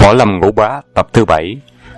Võ Lâm Ngũ Bá tập thứ 7.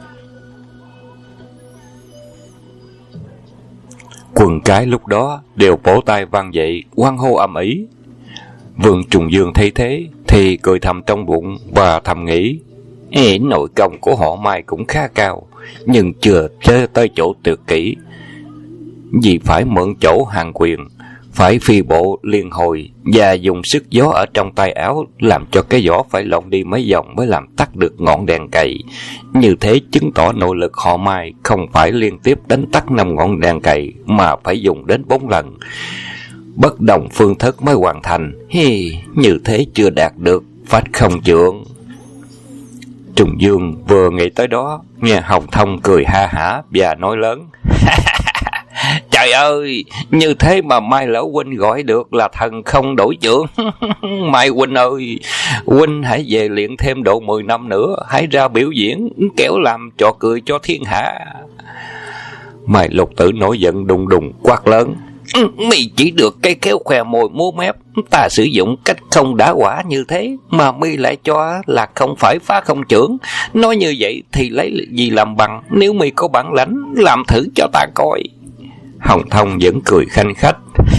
Quần cái lúc đó đều vỗ tay vang dậy, hoan hô ầm ĩ. Vương Trùng Dương thấy thế thì cười thầm trong bụng và thầm nghĩ: nội công của họ Mai cũng khá cao, nhưng chưa tới chỗ tuyệt kỹ. Vì phải mượn chỗ hàng quyền, phải phi bộ liên hồi và dùng sức gió ở trong tay áo, làm cho cái vỏ phải lộn đi mấy vòng mới làm tắt được ngọn đèn cày. Như thế chứng tỏ nội lực họ Mai không phải liên tiếp đánh tắt 5 ngọn đèn cày, mà phải dùng đến 4 lần. Bất đồng phương thức mới hoàn thành. Như thế chưa đạt được phách không trượng. Trùng Dương vừa nghĩ tới đó, nghe Hồng Thông cười ha hả và nói lớn: Trời ơi, như thế mà Mai lão huynh gọi được là thần không đổi chưởng. Mai huynh ơi, huynh hãy về luyện thêm độ 10 năm nữa, hãy ra biểu diễn, kéo làm trò cười cho thiên hạ. Mai Lục Tử nổi giận đùng đùng quát lớn: Mi chỉ được cái khéo khoe môi múa mép, ta sử dụng cách không đả quả như thế mà mi lại cho là không phải phá không chưởng. Nói như vậy thì lấy gì làm bằng? Nếu mi có bản lãnh, làm thử cho ta coi. Hồng Thông vẫn cười khanh khách: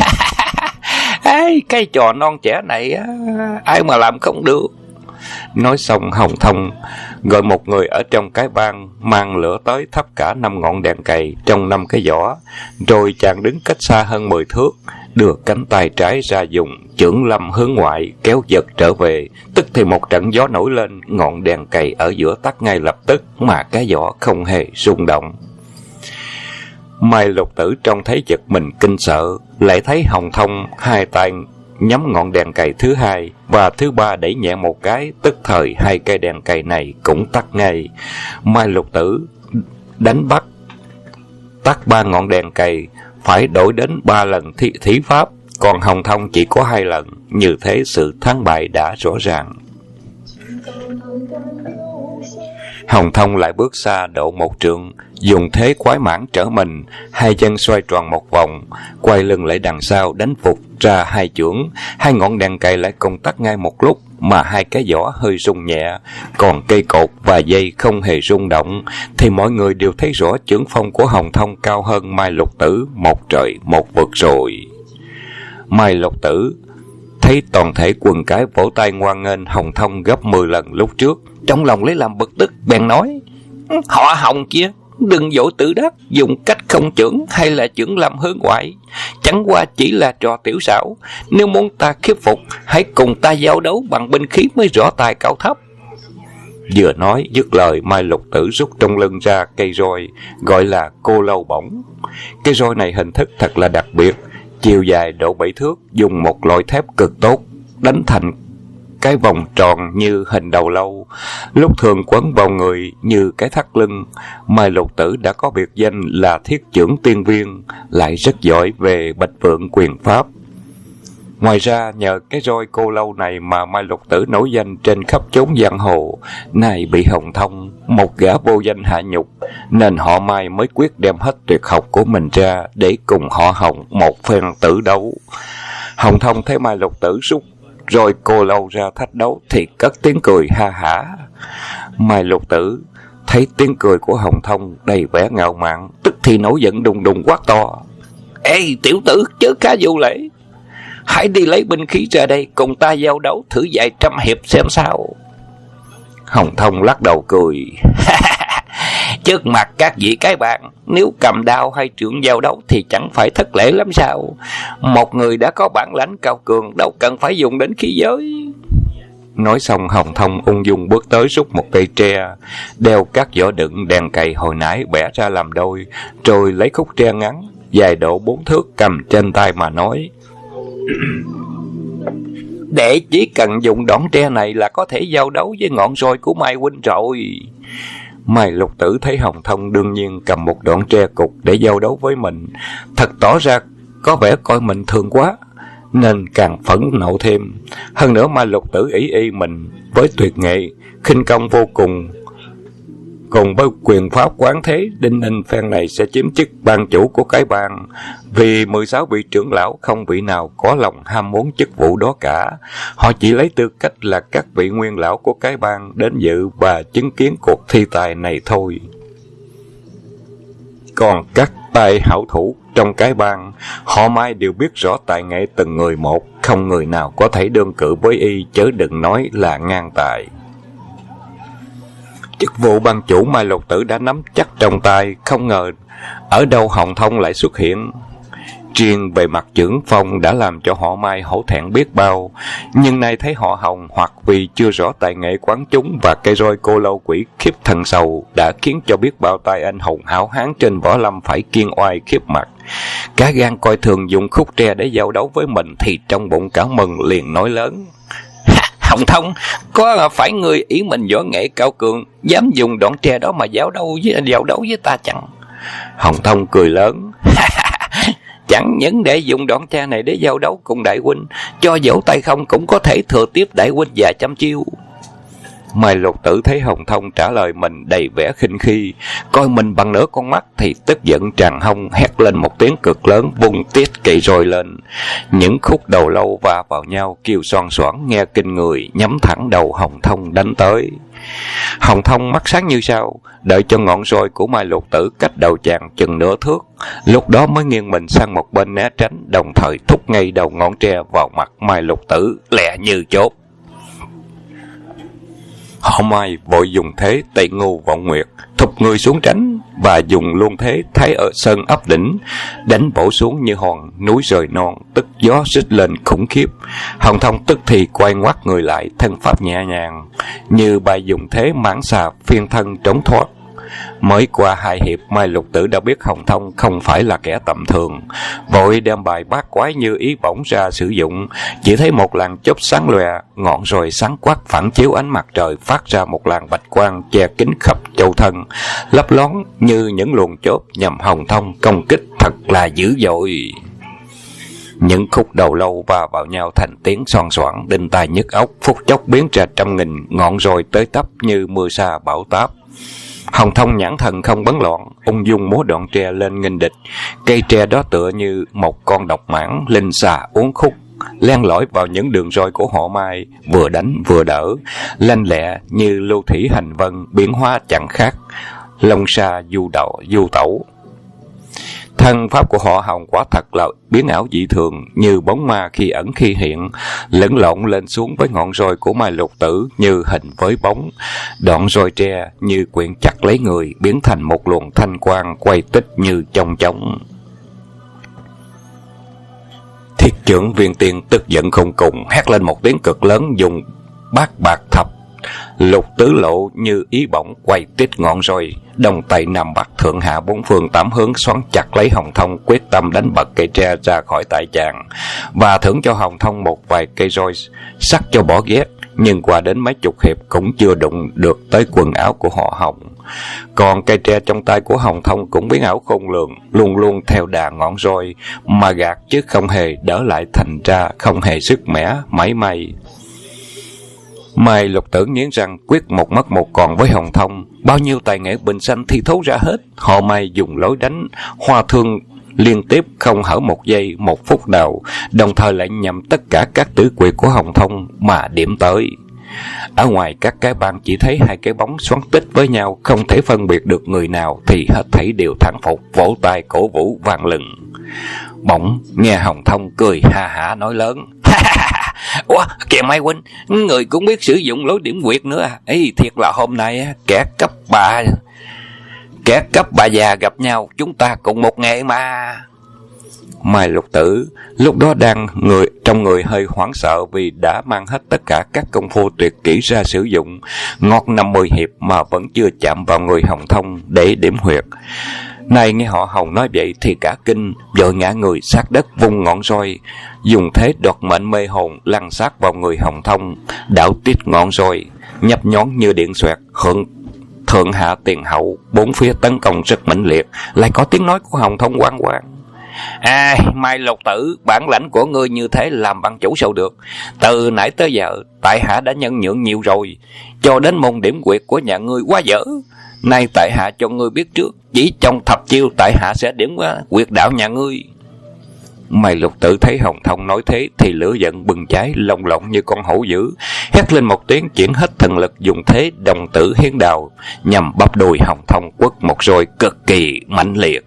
cái trò non trẻ này ai mà làm không được. Nói xong Hồng Thông gọi một người ở trong cái bang mang lửa tới thắp cả 5 ngọn đèn cày trong 5 cái giỏ, rồi chàng đứng cách xa hơn 10 thước, đưa cánh tay trái ra dùng chưởng lâm hướng ngoại kéo giật trở về. Tức thì một trận gió nổi lên, ngọn đèn cày ở giữa tắt ngay lập tức, mà cái giỏ không hề rung động. Mai Lục Tử trông thấy giật mình kinh sợ, lại thấy Hồng Thông hai tay nhắm ngọn đèn cày thứ hai và thứ ba đẩy nhẹ một cái, tức thời hai cây đèn cày này cũng tắt ngay. Mai Lục Tử đánh bắt tắt 3 ngọn đèn cày, phải đổi đến 3 lần thí pháp, còn Hồng Thông chỉ có 2 lần. Như thế sự thắng bại đã rõ ràng. Hồng Thông lại bước xa độ 1 trượng, dùng thế quái mãn trở mình, hai chân xoay tròn một vòng, quay lưng lại đằng sau đánh phục ra 2 chưởng. 2 ngọn đèn cày lại cùng tắt ngay một lúc, mà 2 cái giỏ hơi rung nhẹ, còn cây cột và dây không hề rung động. Thì mọi người đều thấy rõ chưởng phong của Hồng Thông cao hơn Mai Lục Tử một trời một vực rồi. Mai Lục Tử thấy toàn thể quần cái vỗ tay ngoan nghênh Hồng Thông gấp 10 lần lúc trước, trong lòng lấy làm bực tức, bèn nói: Họ Hồng kia, đừng vội tự đắc, dùng cách không chưởng hay là chưởng lâm hướng ngoại, chẳng qua chỉ là trò tiểu xảo. Nếu muốn ta khiếp phục, hãy cùng ta giao đấu bằng binh khí mới rõ tài cao thấp. Vừa nói dứt lời, Mai Lục Tử rút trong lưng ra cây roi, gọi là cô lâu bổng. Cây roi này hình thức thật là đặc biệt, chiều dài độ 7 thước, dùng một loại thép cực tốt, đánh thành cái vòng tròn như hình đầu lâu, lúc thường quấn vào người như cái thắt lưng. Mai Lục Tử đã có biệt danh là Thiết Chưởng Tiên Viên, lại rất giỏi về bạch vượng quyền pháp. Ngoài ra nhờ cái roi cô lâu này mà Mai Lục Tử nổi danh trên khắp chốn giang hồ. Này bị Hồng Thông, một gã vô danh hạ nhục, nên họ Mai mới quyết đem hết tuyệt học của mình ra để cùng họ Hồng một phen tử đấu. Hồng Thông thấy Mai Lục Tử rút rồi cô lâu ra thách đấu thì cất tiếng cười ha hả. Mai Lục Tử thấy tiếng cười của Hồng Thông đầy vẻ ngạo mạn, tức thì nổi giận đùng đùng quát to: Ê tiểu tử, chớ cá vô lễ, hãy đi lấy binh khí ra đây, cùng ta giao đấu thử vài trăm hiệp xem sao. Hồng Thông lắc đầu cười: Trước mặt các vị cái bạn, nếu cầm đao hay trượng giao đấu thì chẳng phải thất lễ lắm sao? Một người đã có bản lãnh cao cường, đâu cần phải dùng đến khí giới. Nói xong Hồng Thông ung dung bước tới rút một cây tre, đeo các giỏ đựng đèn cày hồi nãy bẻ ra làm đôi, rồi lấy khúc tre ngắn dài độ 4 thước cầm trên tay mà nói: Đệ chỉ cần dùng đòn tre này là có thể giao đấu với ngọn roi của Mai huynh rồi. Mai Lục Tử thấy Hồng Thông đương nhiên cầm một đoạn tre cục để giao đấu với mình, thật tỏ ra có vẻ coi mình thương quá, nên càng phẫn nộ thêm. Hơn nữa Mai Lục Tử ý mình với tuyệt nghệ khinh công vô cùng, cùng với quyền pháp quán thế, Đinh Ninh phen này sẽ chiếm chức ban chủ của cái bang. Vì 16 vị trưởng lão không vị nào có lòng ham muốn chức vụ đó cả. Họ chỉ lấy tư cách là các vị nguyên lão của cái bang đến dự và chứng kiến cuộc thi tài này thôi. Còn các tay hảo thủ trong cái bang, họ Mai đều biết rõ tài nghệ từng người một, không người nào có thể đương cự với y, chớ đừng nói là ngang tài. Chức vụ ban chủ Mai Lục Tử đã nắm chắc trong tay, không ngờ ở đâu Hồng Thông lại xuất hiện. Riêng về mặt trưởng phong đã làm cho họ Mai hổ thẹn biết bao, nhưng nay thấy họ Hồng hoặc vì chưa rõ tài nghệ quán chúng và cây roi cô lâu quỷ khiếp thần sầu đã khiến cho biết bao tay anh hùng hảo hán trên võ lâm phải kiêng oai khiếp mặt. Cá gan coi thường dùng khúc tre để giao đấu với mình thì trong bụng cả mừng, liền nói lớn: Hồng Thông, có phải người ý mình võ nghệ cao cường, dám dùng đoạn tre đó mà giao đấu với ta chẳng? Hồng Thông cười lớn: Chẳng những để dùng đoạn tre này để giao đấu cùng đại huynh, cho dẫu tay không cũng có thể thừa tiếp đại huynh và trăm chiêu. Mai Lục Tử thấy Hồng Thông trả lời mình đầy vẻ khinh khi, coi mình bằng nửa con mắt thì tức giận tràn hông, hét lên một tiếng cực lớn, vung tiết cây roi lên. Những khúc đầu lâu va vào nhau kêu xoan xoảng nghe kinh người, nhắm thẳng đầu Hồng Thông đánh tới. Hồng Thông mắt sáng như sao, đợi cho ngọn roi của Mai Lục Tử cách đầu chàng chừng nửa thước, lúc đó mới nghiêng mình sang một bên né tránh, đồng thời thúc ngay đầu ngọn tre vào mặt Mai Lục Tử lẹ như chốt. Họ Mai vội dùng thế Tây Ngưu Vọng Nguyệt, thụp người xuống tránh và dùng luôn thế Thái ở sơn ấp đỉnh, đánh bổ xuống như hòn núi rời non, tức gió rít lên khủng khiếp. Hồng Thông tức thì quay ngoắt người lại, thân pháp nhẹ nhàng như bài dùng thế mãng xà phiên thân trốn thoát. Mới qua 2 hiệp, Mai Lục Tử đã biết Hồng Thông không phải là kẻ tầm thường, vội đem bài bát quái như ý bổng ra sử dụng. Chỉ thấy một làn chớp sáng lòe, ngọn rồi sáng quắc phản chiếu ánh mặt trời, phát ra một làn bạch quang che kín khắp châu thân, lấp lón như những luồng chớp nhằm Hồng Thông công kích thật là dữ dội. Những khúc đầu lâu va vào nhau thành tiếng xoan xoảng, đinh tai nhức óc, phút chốc biến ra trăm nghìn ngọn rồi tới tấp như mưa sa bão táp. Hồng Thông nhãn thần không bấn loạn, ung dung múa đoạn tre lên nghênh địch. Cây tre đó tựa như một con độc mãng linh xà uốn khúc, len lỏi vào những đường roi của họ Mai, vừa đánh vừa đỡ, lanh lẹ như lưu thủy hành vân, biến hóa chẳng khác long sa du tẩu. Thân pháp của họ Hồng quả thật là biến ảo dị thường, như bóng ma khi ẩn khi hiện, lẫn lộn lên xuống với ngọn roi của Mai Lục Tử như hình với bóng. Đoạn roi tre như quyện chặt lấy người, biến thành một luồng thanh quang quay tích như chong chóng. Thiết trưởng Viên Tiên tức giận không cùng, hét lên một tiếng cực lớn, dùng bát bạc thập Lục Tứ Lộ như ý bổng quay tít ngọn roi, đồng tay nam bắc thượng hạ 4 phương 8 hướng xoắn chặt lấy Hồng Thông, quyết tâm đánh bật cây tre ra khỏi tay chàng và thưởng cho Hồng Thông một vài cây roi sắc cho bỏ ghét. Nhưng qua đến mấy chục hiệp cũng chưa đụng được tới quần áo của họ Hồng. Còn cây tre trong tay của Hồng Thông cũng biến ảo khôn lường, luôn luôn theo đà ngọn roi mà gạt chứ không hề đỡ lại, thành ra không hề sức mẻ mảy may. Mai Lục Tử nghiến răng quyết một mất một còn với Hồng Thông, bao nhiêu tài nghệ bình sanh thì thấu ra hết. Họ Mai dùng lối đánh hoa thương liên tiếp không hở một giây một phút nào, đồng thời lại nhằm tất cả các tử quyệt của Hồng Thông mà điểm tới. Ở ngoài các cái bang chỉ thấy 2 cái bóng xoắn tích với nhau, không thể phân biệt được người nào, thì hết thảy đều thán phục, vỗ tay cổ vũ vang lừng. Bỗng nghe Hồng Thông cười ha hả nói lớn: Ủa, kìa Mai huynh, người cũng biết sử dụng lối điểm quyệt nữa à? Ê, thiệt là hôm nay kẻ cấp bà già gặp nhau, chúng ta cùng một nghề mà. Mai Lục Tử lúc đó đang trong người hơi hoảng sợ vì đã mang hết tất cả các công phu tuyệt kỹ ra sử dụng, ngót 50 hiệp mà vẫn chưa chạm vào người Hồng Thông để điểm huyệt. Nay nghe họ Hồng nói vậy thì cả kinh, vội ngã người sát đất vung ngọn roi, dùng thế đoạt mệnh mê hồn lăn sát vào người Hồng Thông, đảo tít ngọn roi nhấp nhón như điện xoẹt, thượng hạ tiền hậu, 4 phía tấn công rất mãnh liệt. Lại có tiếng nói của Hồng Thông oang oang: Mai Lục Tử, bản lãnh của ngươi như thế làm bằng chủ sao được? Từ nãy tới giờ tại hạ đã nhân nhượng nhiều rồi, cho đến môn điểm quyệt của nhà ngươi quá dở. Nay tại hạ cho ngươi biết trước, chỉ trong thập chiêu tại hạ sẽ điểm qua quyệt đạo nhà ngươi. Mai Lục Tử thấy Hồng Thông nói thế thì lửa giận bừng cháy, lồng lộng như con hổ dữ, hét lên một tiếng, chuyển hết thần lực dùng thế đồng tử hiến đào nhằm bắp đùi Hồng Thông quất một roi cực kỳ mãnh liệt.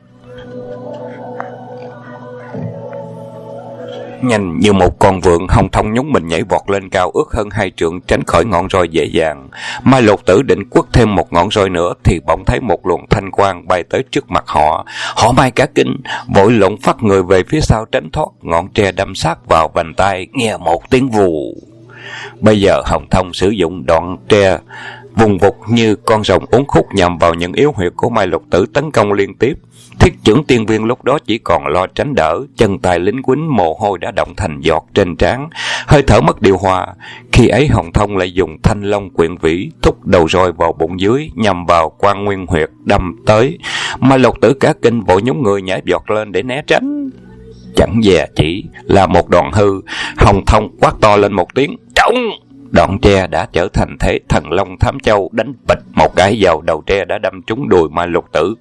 Nhanh như một con vượn, Hồng Thông nhúng mình nhảy vọt lên cao ước hơn 2 trượng, tránh khỏi ngọn roi dễ dàng. Mai Lục Tử định quất thêm một ngọn roi nữa thì bỗng thấy một luồng thanh quang bay tới trước mặt họ. Họ mai cả kinh, vội lộn phắt người về phía sau tránh thoát, ngọn tre đâm sát vào vành tai, nghe một tiếng vù. Bây giờ Hồng Thông sử dụng đoạn tre vùng vụt như con rồng uốn khúc nhằm vào những yếu huyệt của Mai Lục Tử, tấn công liên tiếp. Thiết Chưởng Tiên Viên lúc đó chỉ còn lo tránh đỡ, chân tay lính quýnh mồ hôi đã đọng thành giọt trên trán, hơi thở mất điều hòa. Khi ấy Hồng Thông lại dùng thanh long quyện vĩ thúc đầu roi vào bụng dưới, nhằm vào quan nguyên huyệt đâm tới. Mai Lục Tử cả kinh vội nhúng người nhảy vọt lên để né tránh. Chẳng dè chỉ là một đòn hư, Hồng Thông quát to lên một tiếng trống. Đoạn tre đã trở thành thế thần long thám châu, đánh bịch một cái vào đầu tre đã đâm trúng đùi Mai Lục Tử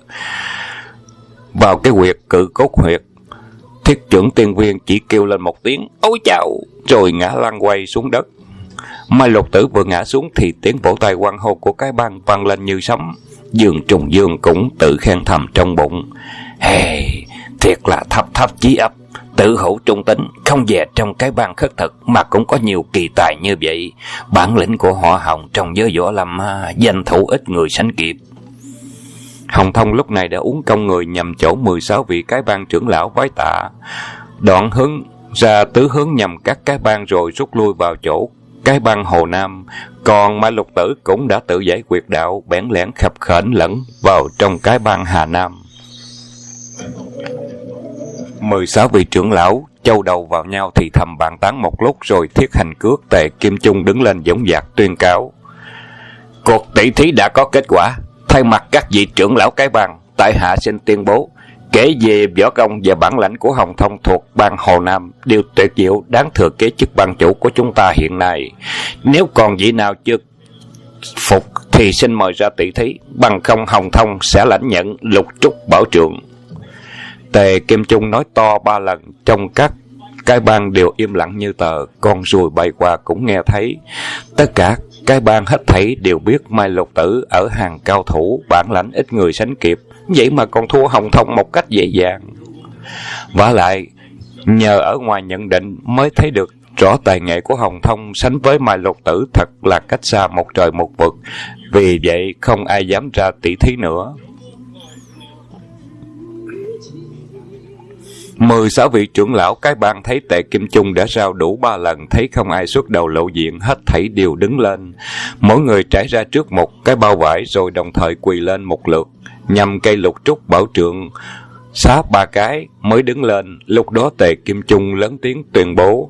vào cái huyệt cự cốt huyệt. Thiết Chưởng Tiên Viên chỉ kêu lên một tiếng ôi chao rồi ngã lăn quay xuống đất. Mai Lục Tử vừa ngã xuống thì tiếng vỗ tay hoan hô của cái bang vang lên như sấm. Dương Trùng Dương cũng tự khen thầm trong bụng, thiệt là thấp thấp chí ấp, tự hữu trung tính, không dè trong cái bang khất thực mà cũng có nhiều kỳ tài như vậy. Bản lĩnh của họ Hồng trong giới võ lâm, danh thủ ít người sánh kịp. Hồng Thông lúc này đã uống công người nhằm chỗ 16 vị cái bang trưởng lão vái tạ, đoạn hướng ra tứ hướng nhằm các cái bang rồi rút lui vào chỗ cái bang Hồ Nam. Còn Mai Lục Tử cũng đã tự giải quyệt đạo, bẽn lẽn khập khểnh lẫn vào trong cái bang Hà Nam. 16 vị trưởng lão châu đầu vào nhau thì thầm bàn tán một lúc, rồi Thiết Hành Cước, Tề Kim Chung đứng lên dõng dạc tuyên cáo: cuộc tỷ thí đã có kết quả. Thay mặt các vị trưởng lão cái bang, tại hạ xin tuyên bố, kể về võ công và bản lãnh của Hồng Thông thuộc bang Hồ Nam đều tuyệt diệu, đáng thừa kế chức bang chủ của chúng ta hiện nay. Nếu còn vị nào chưa phục thì xin mời ra tỷ thí, bằng không Hồng Thông sẽ lãnh nhận lục trúc bảo trượng. Tề Kim Chung nói to 3 lần, trong các cái bang đều im lặng như tờ. Con ruồi bay qua cũng nghe thấy. Tất cả cái bang hết thảy đều biết Mai Lục Tử ở hàng cao thủ, bản lãnh ít người sánh kịp, vậy mà còn thua Hồng Thông một cách dễ dàng. Vả lại nhờ ở ngoài nhận định mới thấy được rõ tài nghệ của Hồng Thông sánh với Mai Lục Tử thật là cách xa một trời một vực. Vì vậy không ai dám ra tỷ thí nữa. 16 vị trưởng lão cái bang thấy Tề Kim Chung đã rao đủ 3 lần, thấy không ai xuất đầu lộ diện, hết thảy đều đứng lên. Mỗi người trải ra trước một cái bao vải rồi đồng thời quỳ lên một lượt, nhằm cây lục trúc bảo trượng xá 3 cái mới đứng lên. Lúc đó Tề Kim Chung lớn tiếng tuyên bố: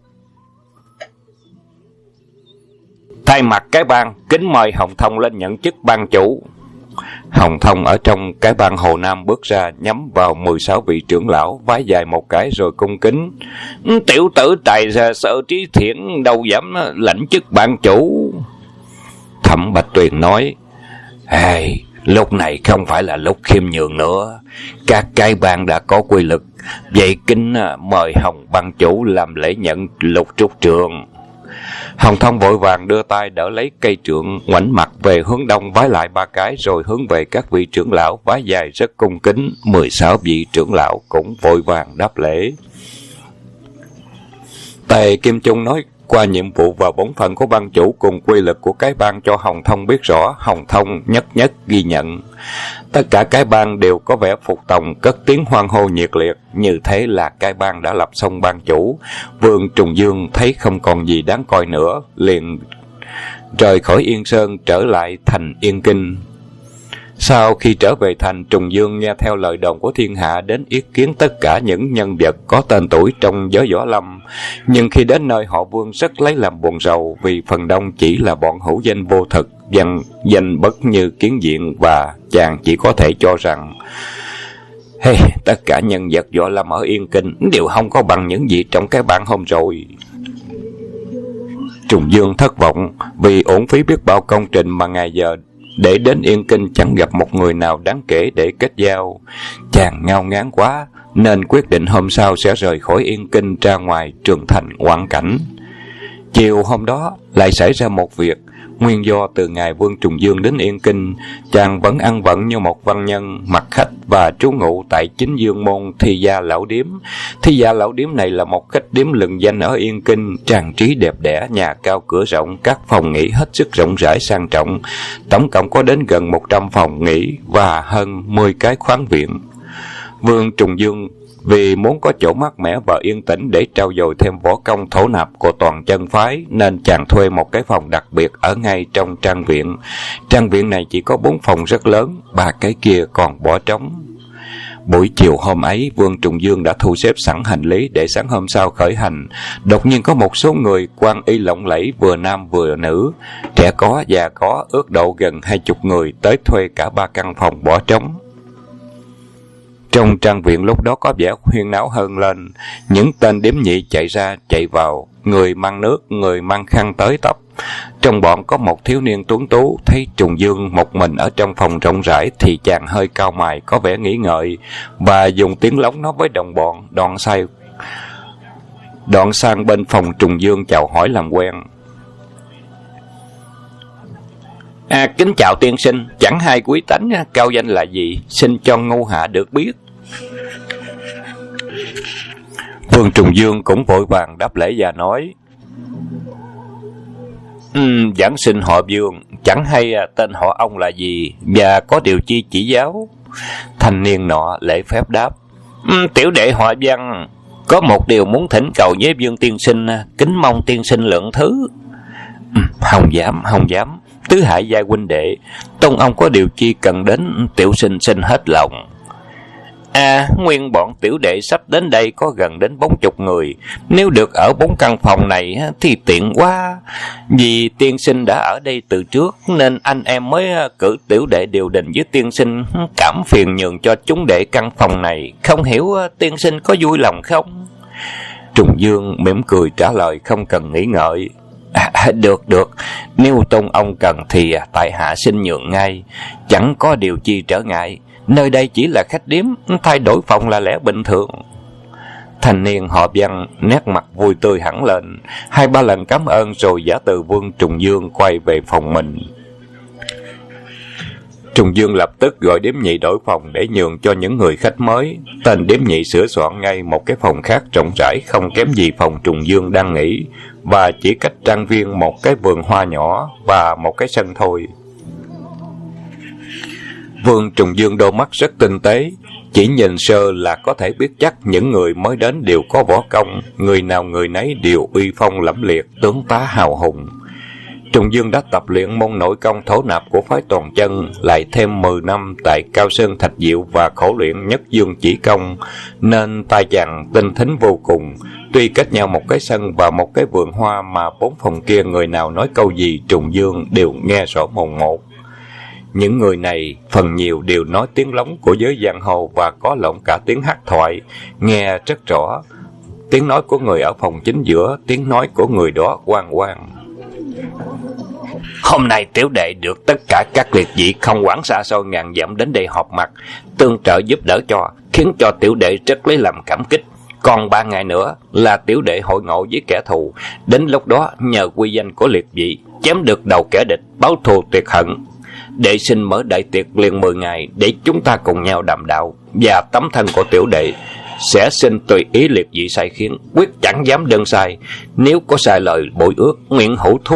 thay mặt cái bang kính mời Hồng Thông lên nhận chức bang chủ. Hồng Thông ở trong cái bang Hồ Nam bước ra, nhắm vào 16 vị trưởng lão, vái dài một cái rồi cung kính: tiểu tử tài ra sở trí thiện, đâu dám lãnh chức bang chủ. Thẩm Bạch Tuyền nói: lúc này không phải là lúc khiêm nhường nữa, các cái bang đã có quy lực, vậy kính mời Hồng bang chủ làm lễ nhận lục trúc trượng. Hồng Thông vội vàng đưa tay đỡ lấy cây trượng, ngoảnh mặt về hướng đông vái lại 3 cái rồi hướng về các vị trưởng lão vái dài rất cung kính. 16 vị trưởng lão cũng vội vàng đáp lễ. Tề Kim Chung nói qua nhiệm vụ và bổn phận của ban chủ cùng quy lực của cái bang cho Hồng Thông biết rõ. Hồng Thông nhất nhất ghi nhận. Tất cả cái bang đều có vẻ phục tòng, cất tiếng hoan hô nhiệt liệt. Như thế là cái bang đã lập xong ban chủ. Vương Trùng Dương thấy không còn gì đáng coi nữa, liền rời khỏi Yên Sơn trở lại thành Yên Kinh. Sau khi trở về thành, Trùng Dương nghe theo lời đồn của thiên hạ đến yết kiến tất cả những nhân vật có tên tuổi trong giới võ lâm. Nhưng khi đến nơi, họ Vương rất lấy làm buồn rầu, vì phần đông chỉ là bọn hữu danh vô thực, danh bất như kiến diện, và chàng chỉ có thể cho rằng tất cả nhân vật võ lâm ở Yên Kinh đều không có bằng những gì trong cái bang hôm rồi. Trùng Dương thất vọng vì uổng phí biết bao công trình mà ngày giờ để đến Yên Kinh chẳng gặp một người nào đáng kể để kết giao. Chàng ngao ngán quá, nên quyết định hôm sau sẽ rời khỏi Yên Kinh ra ngoài Trường Thành ngoạn cảnh. Chiều hôm đó lại xảy ra một việc. Nguyên do từ ngày Vương Trùng Dương đến Yên Kinh, chàng vẫn ăn vận như một văn nhân, mặc khách và trú ngụ tại Chính Dương Môn Thi Gia Lão Điếm. Thi Gia Lão Điếm này là một khách điếm lừng danh ở Yên Kinh, trang trí đẹp đẽ, nhà cao cửa rộng, các phòng nghỉ hết sức rộng rãi sang trọng. Tổng cộng có đến gần 100 phòng nghỉ và hơn 10 cái khoáng viện. Vương Trùng Dương vì muốn có chỗ mát mẻ và yên tĩnh để trau dồi thêm võ công thổ nạp của toàn chân phái, nên chàng thuê một cái phòng đặc biệt ở ngay trong trang viện. Trang viện này chỉ có 4 phòng rất lớn, 3 cái kia còn bỏ trống. Buổi chiều hôm ấy, Vương Trùng Dương đã thu xếp sẵn hành lý để sáng hôm sau khởi hành. Đột nhiên có một số người quan y lộng lẫy, vừa nam vừa nữ, trẻ có già có, ước độ gần 20 người tới thuê cả 3 căn phòng bỏ trống. Trong trang viện lúc đó có vẻ huyên náo hơn lên. Những tên điếm nhị chạy ra chạy vào, người mang nước, người mang khăn tới tấp. Trong bọn có một thiếu niên tuấn tú, thấy Trùng Dương một mình ở trong phòng rộng rãi thì chàng hơi cau mày, có vẻ nghĩ ngợi, và dùng tiếng lóng nói với đồng bọn, đoạn sang bên phòng Trùng Dương chào hỏi làm quen. Kính chào tiên sinh, chẳng hay quý tánh, cao danh là gì, xin cho ngu hạ được biết. Vương Trùng Dương cũng vội vàng đáp lễ và nói: Giảng sinh họ Vương, chẳng hay tên họ ông là gì và có điều chi chỉ giáo. Thanh niên nọ lễ phép đáp: Tiểu đệ họ Văn, có một điều muốn thỉnh cầu với Vương tiên sinh, kính mong tiên sinh lượng thứ. Không dám, tứ hại giai huynh đệ, tông ông có điều chi cần đến, tiểu sinh xin hết lòng. Nguyên bọn tiểu đệ sắp đến đây có gần đến 40 người, nếu được ở 4 căn phòng này thì tiện quá. Vì tiên sinh đã ở đây từ trước nên anh em mới cử tiểu đệ điều đình với tiên sinh, cảm phiền nhường cho chúng đệ căn phòng này, không hiểu tiên sinh có vui lòng không? Trùng Dương mỉm cười trả lời không cần nghĩ ngợi: Được, nếu tôn ông cần thì tại hạ xin nhường ngay, chẳng có điều chi trở ngại. Nơi đây chỉ là khách điếm, thay đổi phòng là lẽ bình thường. Thanh niên họ Văn nét mặt vui tươi hẳn lên, 2-3 lần cảm ơn rồi giả từ Vương Trùng Dương quay về phòng mình. Trùng Dương lập tức gọi điếm nhị đổi phòng để nhường cho những người khách mới. Tên điếm nhị sửa soạn ngay một cái phòng khác rộng rãi không kém gì phòng Trùng Dương đang nghỉ, và chỉ cách trang viên một cái vườn hoa nhỏ và một cái sân thôi. Vương Trùng Dương đôi mắt rất tinh tế, chỉ nhìn sơ là có thể biết chắc những người mới đến đều có võ công, người nào người nấy đều uy phong lẫm liệt, tướng tá hào hùng. Trùng Dương đã tập luyện môn nội công thổ nạp của phái toàn chân, lại thêm 10 năm tại Cao Sơn Thạch Diệu và khổ luyện Nhất Dương chỉ công, nên tai chàng tinh thính vô cùng. Tuy cách nhau một cái sân và một cái vườn hoa mà 4 phòng kia người nào nói câu gì Trùng Dương đều nghe rõ mồn một. Những người này phần nhiều đều nói tiếng lóng của giới giang hồ và có lộng cả tiếng hát thoại, nghe rất rõ. Tiếng nói của người ở phòng chính giữa, tiếng nói của người đó oang oang. Hôm nay tiểu đệ được tất cả các liệt vị không quản xa xôi ngàn dặm đến đây họp mặt, tương trợ giúp đỡ cho, khiến cho tiểu đệ rất lấy làm cảm kích. Còn 3 ngày nữa là tiểu đệ hội ngộ với kẻ thù, đến lúc đó nhờ quy danh của liệt vị chém được đầu kẻ địch, báo thù tuyệt hận. Đệ xin mở đại tiệc liền 10 ngày để chúng ta cùng nhau đàm đạo, và tấm thân của tiểu đệ sẽ xin tùy ý liệt vị sai khiến, quyết chẳng dám đơn sai. Nếu có sai lời bội ước, nguyện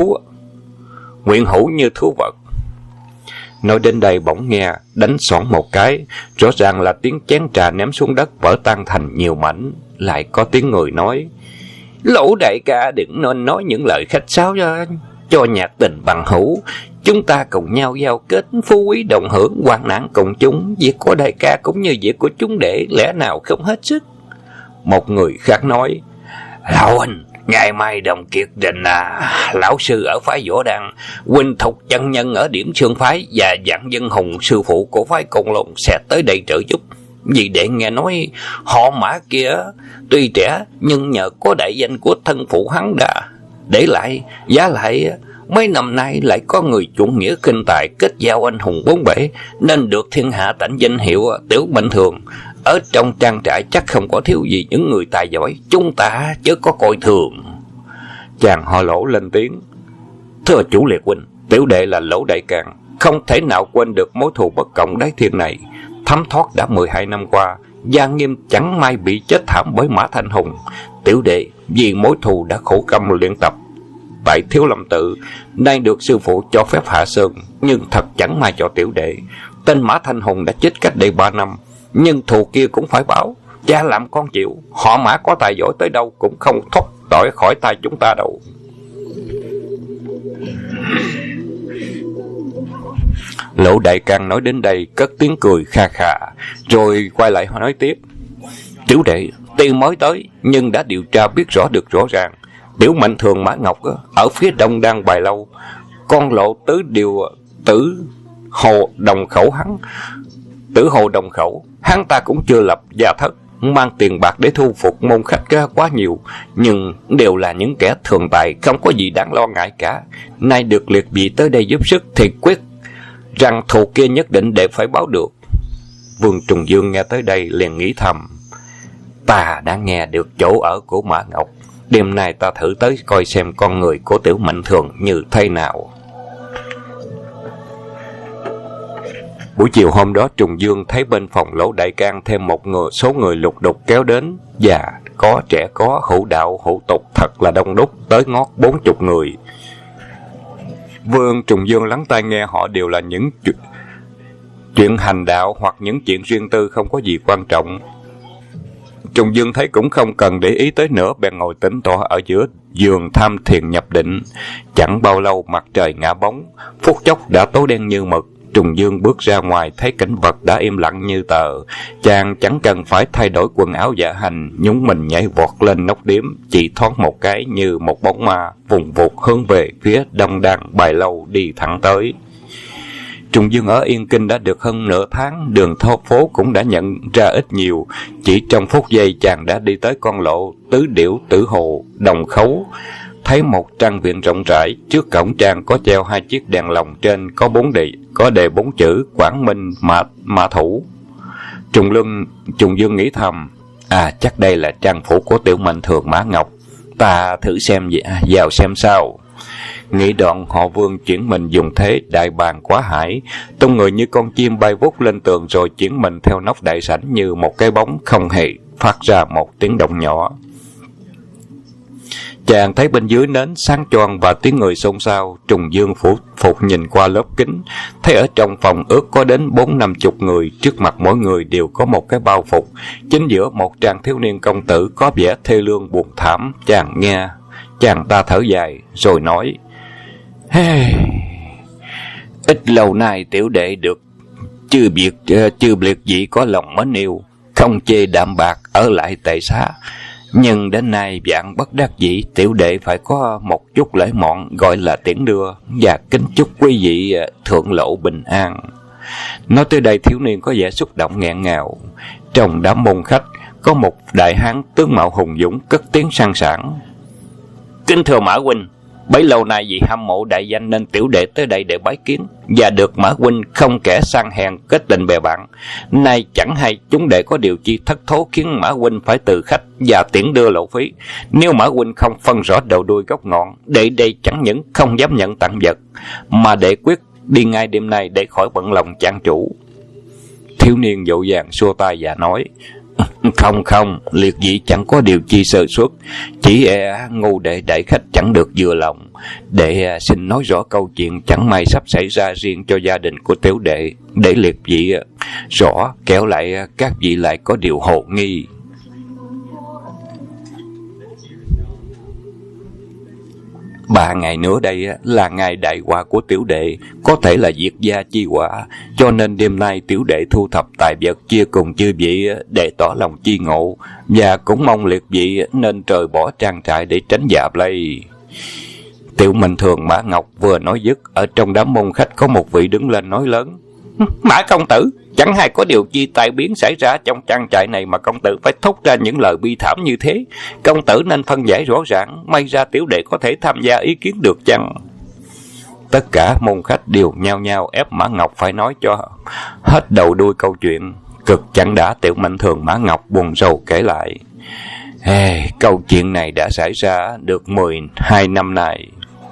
hữu như thú vật. Nói đến đây bỗng nghe đánh xoảng một cái, rõ ràng là tiếng chén trà ném xuống đất vỡ tan thành nhiều mảnh. Lại có tiếng người nói: Lỗ đại ca đừng nên nói những lời khách sáo cho nhạc tình bằng hữu. Chúng ta cùng nhau giao kết, phú quý đồng hưởng, hoạn nạn cùng chúng. Việc của đại ca cũng như việc của chúng đệ, lẽ nào không hết sức? Một người khác nói: Lão huynh, ngày mai đồng kiệt định lão sư ở phái Võ Đăng, huynh Thục chân nhân ở điểm Sương phái và Vạn Dân Hùng sư phụ của phái Côn Lôn sẽ tới đây trợ giúp. Vì đệ nghe nói họ Mã kia tuy trẻ nhưng nhờ có đại danh của thân phụ hắn đã để lại, giá lại mấy năm nay lại có người chuộng nghĩa kinh tài, kết giao anh hùng bốn bể, nên được thiên hạ tặng danh hiệu Tiểu Mệnh Thường. Ở trong trang trại chắc không có thiếu gì những người tài giỏi, chúng ta chớ có coi thường. Chàng họ Lỗ lên tiếng: Thưa chủ liệt huynh, tiểu đệ là Lỗ Đại Càng, không thể nào quên được mối thù bất cộng đái thiên này. Thấm thoát đã 12 năm qua, Gia Nghiêm chẳng may bị chết thảm bởi Mã Thanh Hùng. Tiểu đệ vì mối thù đã khổ công luyện tập tại Thiếu Lâm Tự, nay được sư phụ cho phép hạ sơn, nhưng thật chẳng may cho tiểu đệ. Tên Mã Thanh Hùng đã chết cách đây 3 năm, nhưng thù kia cũng phải báo. Cha làm con chịu, họ Mã có tài giỏi tới đâu cũng không thoát tội khỏi tay chúng ta đâu. Lỗ Đại Càng nói đến đây cất tiếng cười kha kha, rồi quay lại nói tiếp: Tiểu đệ tuy mới tới nhưng đã điều tra biết rõ được rõ ràng. Tiểu Mệnh Thường Mã Ngọc ở phía đông đang bài lâu, con Lộ Tử Hồ Đồng Khẩu hắn ta cũng chưa lập gia thất, mang tiền bạc để thu phục môn khách ra quá nhiều, nhưng đều là những kẻ thường tài, không có gì đáng lo ngại cả. Nay được liệt vị tới đây giúp sức thì quyết rằng thù kia nhất định để phải báo được. Vương Trùng Dương nghe tới đây liền nghĩ thầm: Ta đã nghe được chỗ ở của Mã Ngọc, đêm nay ta thử tới coi xem con người của Tiểu Mệnh Thường như thế nào. Buổi chiều hôm đó, Trùng Dương thấy bên phòng Lỗ Đại Càng thêm số người lục đục kéo đến, già có trẻ có, hữu đạo hữu tục, thật là đông đúc, tới ngót 40 người. Vương Trùng Dương lắng tai nghe họ đều là những chuyện hành đạo hoặc những chuyện riêng tư không có gì quan trọng. Trùng Dương thấy cũng không cần để ý tới nữa, bèn ngồi tĩnh tọa ở giữa giường tham thiền nhập định. Chẳng bao lâu mặt trời ngã bóng, phút chốc đã tối đen như mực. Trùng Dương bước ra ngoài thấy cảnh vật đã im lặng như tờ. Chàng chẳng cần phải thay đổi quần áo dạ hành, nhúng mình nhảy vọt lên nóc điếm, chỉ thoáng một cái như một bóng ma vùng vụt hướng về phía đông đan bài lâu đi thẳng tới. Trùng Dương ở Yên Kinh đã được hơn nửa tháng, đường phố cũng đã nhận ra ít nhiều. Chỉ trong phút giây chàng đã đi tới con lộ Tử Hồ Đồng Khấu. Thấy một trang viện rộng rãi, trước cổng trang có treo 2 chiếc đèn lồng, trên có đề 4 chữ Quảng Minh Mã Thủ. Trùng Dương nghĩ thầm: chắc đây là trang phủ của Tiểu Mệnh Thường Mã Ngọc, ta thử xem vào xem sao. Nghĩ đoạn, họ Vương chuyển mình dùng thế đại bàng quá hải, tung người như con chim bay vút lên tường, rồi chuyển mình theo nóc đại sảnh như một cái bóng, không hề phát ra một tiếng động nhỏ. Chàng thấy bên dưới nến sáng choang và tiếng người xôn xao. Trùng Dương phục nhìn qua lớp kính, thấy ở trong phòng ước có đến 40-50 người, trước mặt mỗi người đều có một cái bao phục, chính giữa một chàng thiếu niên công tử có vẻ thê lương buồn thảm. Chàng nghe, chàng ta thở dài rồi nói: Ít lâu nay tiểu đệ được chư biệt vị có lòng mến yêu, không chê đạm bạc ở lại tệ xá. Nhưng đến nay vạn bất đắc dĩ, tiểu đệ phải có một chút lễ mọn gọi là tiễn đưa, và kính chúc quý vị thượng lộ bình an. Nói tới đây, thiếu niên có vẻ xúc động nghẹn ngào. Trong đám môn khách có một đại hán tướng mạo hùng dũng cất tiếng sang sảng: Kính thưa Mã huynh, bấy lâu nay vì hâm mộ đại danh nên tiểu đệ tới đây để bái kiến, và được Mã huynh không kẻ sang hèn kết tình bè bạn. Nay chẳng hay chúng đệ có điều chi thất thố khiến Mã huynh phải từ khách và tiễn đưa lộ phí. Nếu Mã huynh không phân rõ đầu đuôi gốc ngọn, đệ đây chẳng những không dám nhận tặng vật, mà đệ quyết đi ngay đêm nay để khỏi bận lòng trang chủ. Thiếu niên vội vàng xua tay và nói: Không, liệt vị chẳng có điều chi sơ suất, chỉ ngu đệ đại khách chẳng được vừa lòng. Đệ xin nói rõ câu chuyện chẳng may sắp xảy ra riêng cho gia đình của tiểu đệ, để liệt vị rõ, kéo lại các vị lại có điều hồ nghi. 3 ngày nữa đây là ngày đại họa của tiểu đệ, có thể là diệt gia chi họa, cho nên đêm nay tiểu đệ thu thập tài vật chia cùng chư vị để tỏ lòng chi ngộ, và cũng mong liệt vị nên rời bỏ trang trại để tránh dạp lây. Tiểu Mệnh Thường Mã Ngọc vừa nói dứt, ở trong đám môn khách có một vị đứng lên nói lớn: Mã công tử, chẳng hay có điều chi tai biến xảy ra trong trang trại này mà công tử phải thốt ra những lời bi thảm như thế. Công tử nên phân giải rõ ràng, may ra tiểu đệ có thể tham gia ý kiến được chăng? tất cả môn khách đều nhao nhao ép Mã Ngọc phải nói cho hết đầu đuôi câu chuyện. Cực chẳng đã, Tiểu Manh Thường Mã Ngọc buồn rầu kể lại. Câu chuyện này đã xảy ra được 12 năm nay.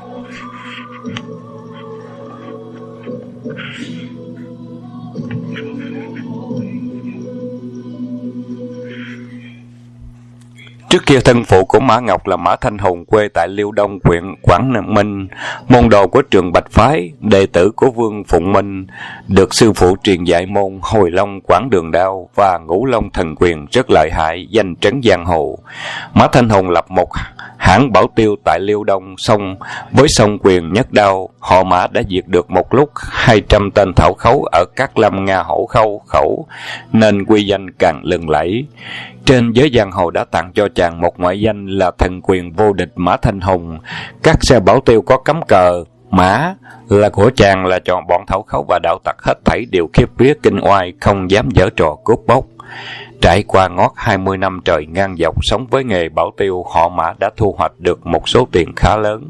Trước kia thân phụ của Mã Ngọc là Mã Thanh Hùng, quê tại Liêu Đông, huyện Quảng Minh, môn đồ của trường Bạch Phái, đệ tử của Vương Phụng Minh, được sư phụ truyền dạy môn Hồi Long Quảng Đường Đao và Ngũ Long Thần Quyền rất lợi hại, danh trấn giang hồ. Mã Thanh Hùng lập một hãng bảo tiêu tại Liêu Đông, xong với song quyền nhất đao, họ Mã đã diệt được một lúc 200 tên thảo khấu ở các lâm Nga Hổ khẩu, nên quy danh càng lừng lẫy. Trên giới giang hồ đã tặng cho chàng một ngoại danh là thần quyền vô địch Mã Thanh Hùng. Các xe bảo tiêu có cắm cờ Mã là của chàng là chọn bọn thảo khấu và đạo tặc hết thảy đều khiếp vía kinh oai, không dám giở trò cướp bóc. Trải qua ngót 20 năm trời ngang dọc sống với nghề bảo tiêu, họ Mã đã thu hoạch được một số tiền khá lớn.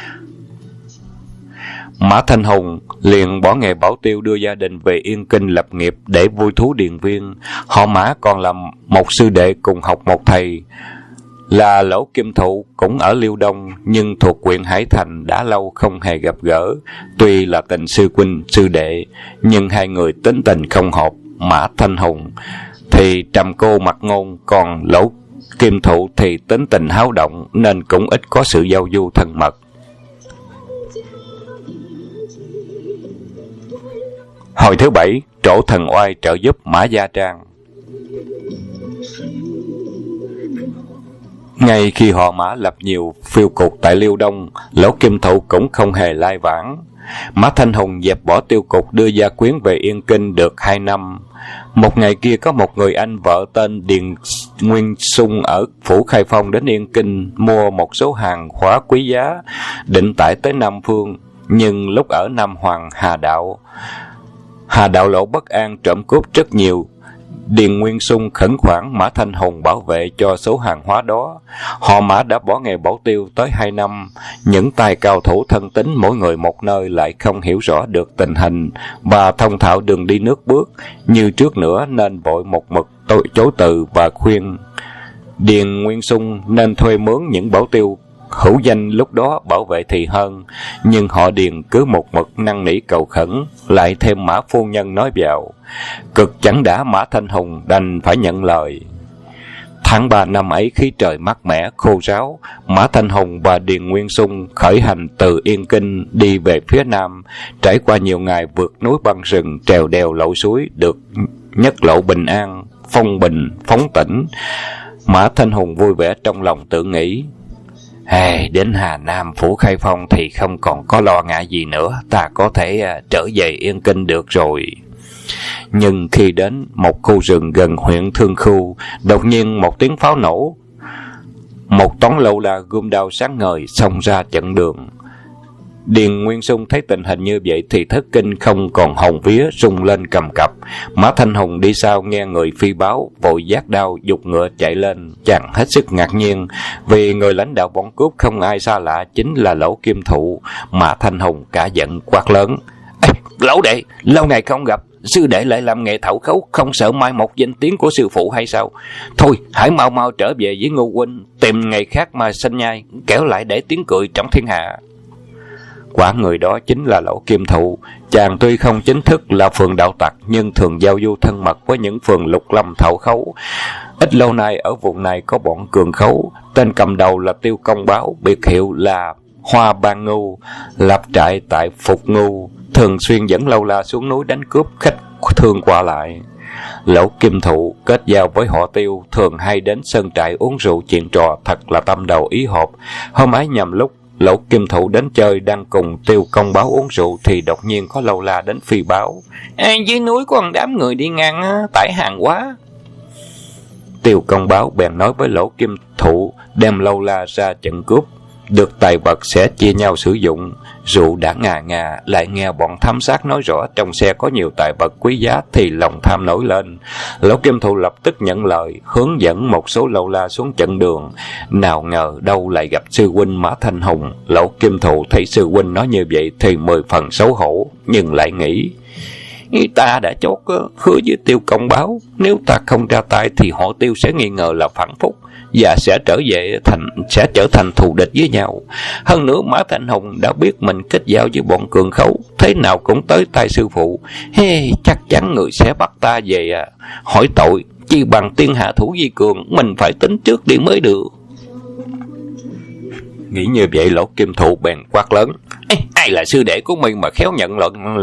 Mã Thanh Hùng liền bỏ nghề bảo tiêu, đưa gia đình về Yên Kinh lập nghiệp để vui thú điền viên. Họ Mã còn là một sư đệ cùng học một thầy là Lỗ Kim Thụ, cũng ở Liêu Đông nhưng thuộc huyện Hải Thành, đã lâu không hề gặp gỡ. Tuy là tình sư huynh sư đệ nhưng hai người tính tình không hợp. Mã Thanh Hùng thì trầm cô mặc ngôn, còn Lỗ Kim Thụ thì tính tình háo động nên cũng ít có sự giao du thân mật. Hồi thứ 7, Trổ Thần Oai trợ giúp Mã Gia Trang. Ngay khi họ Mã lập nhiều phiêu cục tại Liêu Đông, Lỗ Kim Thụ cũng không hề lai vãng. Mã Thanh Hùng dẹp bỏ tiêu cục, đưa gia quyến về Yên Kinh được 2 năm. Một ngày kia có một người anh vợ tên Điền Nguyên Sung ở phủ Khai Phong đến Yên Kinh mua một số hàng hóa quý giá, định tải tới Nam Phương. Nhưng lúc ở Nam Hoàng Hà Đạo lộ bất an, trộm cướp rất nhiều. Điền Nguyên Sung khẩn khoản Mã Thanh Hùng bảo vệ cho số hàng hóa đó. Họ Mã đã bỏ nghề bảo tiêu tới 2 năm. Những tài cao thủ thân tín mỗi người một nơi lại không hiểu rõ được tình hình và thông thạo đường đi nước bước như trước nữa, nên vội một mực chối từ và khuyên Điền Nguyên Sung nên thuê mướn những bảo tiêu hữu danh lúc đó bảo vệ thì hơn. Nhưng họ Điền cứ một mực năn nỉ cầu khẩn, lại thêm Mã phu nhân nói vào. Cực chẳng đã, Mã Thanh Hùng đành phải nhận lời. Tháng 3 năm ấy, khí trời mát mẻ khô ráo, Mã Thanh Hùng và Điền Nguyên Sung khởi hành từ Yên Kinh đi về phía nam, trải qua nhiều ngày vượt núi băng rừng, trèo đèo lội suối, được nhất lộ bình an, phong bình phóng tĩnh. Mã Thanh Hùng vui vẻ trong lòng, tự nghĩ: đến Hà Nam phủ Khai Phong thì không còn có lo ngại gì nữa, ta có thể trở về Yên Kinh được rồi. Nhưng khi đến một khu rừng gần huyện Thương Khu, đột nhiên một tiếng pháo nổ, một toán lâu la gươm đao sáng ngời xông ra chặn đường. Điền Nguyên Sung thấy tình hình như vậy thì thất kinh không còn hồn vía, rung lên cầm cập. Mã Thanh Hùng đi sau nghe người phi báo, vội vác đao giục ngựa chạy lên. Chàng hết sức ngạc nhiên vì người lãnh đạo bọn cướp không ai xa lạ, chính là Lỗ Kim Thụ. Mã Thanh Hùng cả giận quát lớn: Lỗ đệ, lâu ngày không gặp, sư đệ lại làm nghề thảo khấu, không sợ mai một danh tiếng của sư phụ hay sao? Thôi hãy mau mau trở về với Ngô huynh, tìm ngày khác mà sanh nhai, kéo lại để tiếng cười trong thiên hạ. Quả người đó chính là Lỗ Kim Thụ. Chàng tuy không chính thức là phường đạo tặc, nhưng thường giao du thân mật với những phường lục lâm thảo khấu. Ít lâu nay ở vùng này có bọn cường khấu, tên cầm đầu là Tiêu Công Báo, biệt hiệu là Hoa Ban Ngưu, lập trại tại Phục Ngưu, thường xuyên dẫn lâu la xuống núi đánh cướp khách thương qua lại. Lỗ Kim Thụ kết giao với họ Tiêu, thường hay đến sơn trại uống rượu chuyện trò, thật là tâm đầu ý hợp. Hôm ấy nhằm lúc Lỗ Kim Thụ đến chơi, đang cùng Tiêu Công Báo uống rượu thì đột nhiên có lâu la đến phi báo: dưới núi có một đám người đi ngang, tải hàng quá. Tiêu Công Báo bèn nói với Lỗ Kim Thụ đem lâu la ra trận cướp. được tài vật sẽ chia nhau sử dụng. Rượu đã ngà ngà, lại nghe bọn thám sát nói rõ trong xe có nhiều tài vật quý giá thì lòng tham nổi lên. Lão Kim Thụ lập tức nhận lời, hướng dẫn một số lâu la xuống trận đường. Nào ngờ đâu lại gặp sư huynh Mã Thanh Hùng. Lão Kim Thụ thấy sư huynh nói như vậy thì 10 phần xấu hổ, nhưng lại nghĩ: ta đã chốt hứa với Tiêu Công Báo, nếu ta không ra tay thì họ Tiêu sẽ nghi ngờ là phản phúc và sẽ trở thành thù địch với nhau. Hơn nữa Mã Thanh Hùng đã biết mình kết giao với bọn cường khấu, thế nào cũng tới tay sư phụ. Chắc chắn người sẽ bắt ta về hỏi tội, chi bằng tiên hạ thủ vi cường, mình phải tính trước đi mới được. Nghĩ như vậy, Lão Kim Thụ bèn quát lớn: ai là sư đệ của mình mà khéo nhận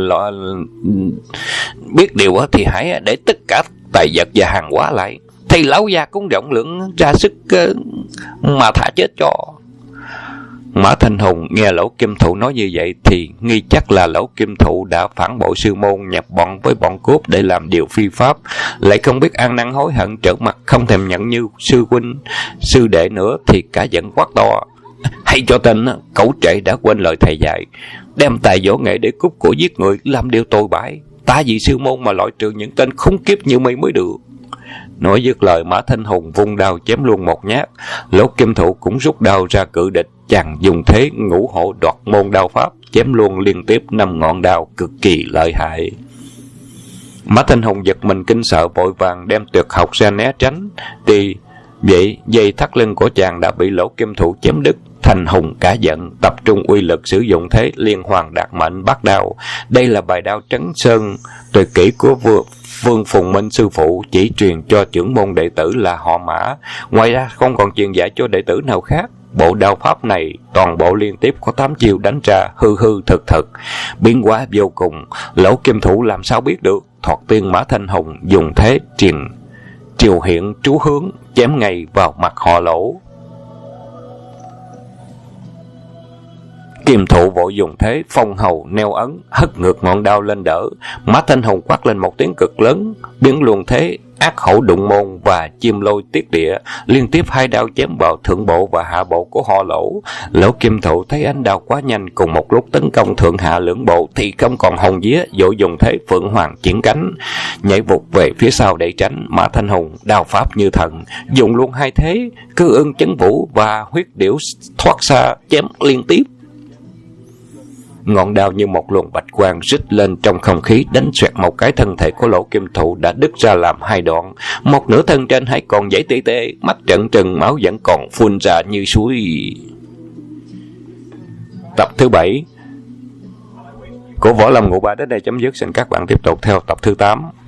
biết điều thì hãy để tất cả tài vật và hàng hóa lại, thì lão gia cũng rộng lượng ra sức mà thả chết cho. Mã Thanh Hùng nghe Lão Kim Thụ nói như vậy thì nghi chắc là Lão Kim Thụ đã phản bội sư môn, nhập bọn với bọn cướp để làm điều phi pháp, lại không biết ăn năn hối hận, trở mặt không thèm nhận như sư huynh sư đệ nữa, thì cả giận quát to: hay cho tên cẩu trệ đã quên lời thầy dạy, đem tài võ nghệ để cướp của giết người, làm điều tội bãi. Ta vì sư môn mà loại trừ những tên khốn kiếp như mày mới được. Nói dứt lời, Mã Thanh Hùng vung đao chém luôn một nhát. Lão Kim Thụ cũng rút đao ra cự địch, chàng dùng thế ngũ hộ đoạt môn đao pháp, chém luôn liên tiếp 5 ngọn đao cực kỳ lợi hại. Mã Thanh Hùng giật mình kinh sợ, vội vàng đem tuyệt học ra né tránh, thì vậy dây thắt lưng của chàng đã bị Lão Kim Thụ chém đứt. Thanh Hùng cả giận, tập trung uy lực sử dụng thế liên hoàn đạt mệnh bắt đao. Đây là bài đao trấn sơn tuyệt kỹ của Vương Phùng Minh sư phụ, chỉ truyền cho trưởng môn đệ tử là họ Mã, ngoài ra không còn truyền dạy cho đệ tử nào khác. Bộ đao pháp này toàn bộ liên tiếp có 8 chiêu đánh ra, hư hư thực thực, biến hóa vô cùng. Lão Kim Thụ làm sao biết được? Thoạt tiên Mã Thanh Hùng dùng thế triều hiện trú hướng, chém ngay vào mặt họ Lỗ. Kim Thụ vội dùng thế phong hầu neo ấn, hất ngược ngọn đao lên đỡ. Mã Thanh Hùng quát lên một tiếng cực lớn, biến luồng thế ác hổ đụng môn và chim lôi tiết địa, liên tiếp 2 đao chém vào thượng bộ và hạ bộ của họ Lỗ. Lão Kim Thụ thấy ánh đao quá nhanh, cùng một lúc tấn công thượng hạ lưỡng bộ thì không còn hồn vía, vội dùng thế Phượng Hoàng triển cánh, nhảy vụt về phía sau để tránh. Mã Thanh Hùng đao pháp như thần, dùng luôn 2 thế Cư Ưng Chấn Vũ và Huyết Điểu thoát xa chém liên tiếp. Ngọn đao như một luồng bạch quang rít lên trong không khí, đánh xoẹt một cái thân thể của Lão Kim Thụ đã đứt ra làm 2 đoạn, một nửa thân trên hãy còn dãy tê tê, mắt trợn trừng, máu vẫn còn phun ra như suối. Tập thứ 7 của Võ Lâm Ngũ Ba đến đây chấm dứt. Xin các bạn tiếp tục theo tập thứ 8.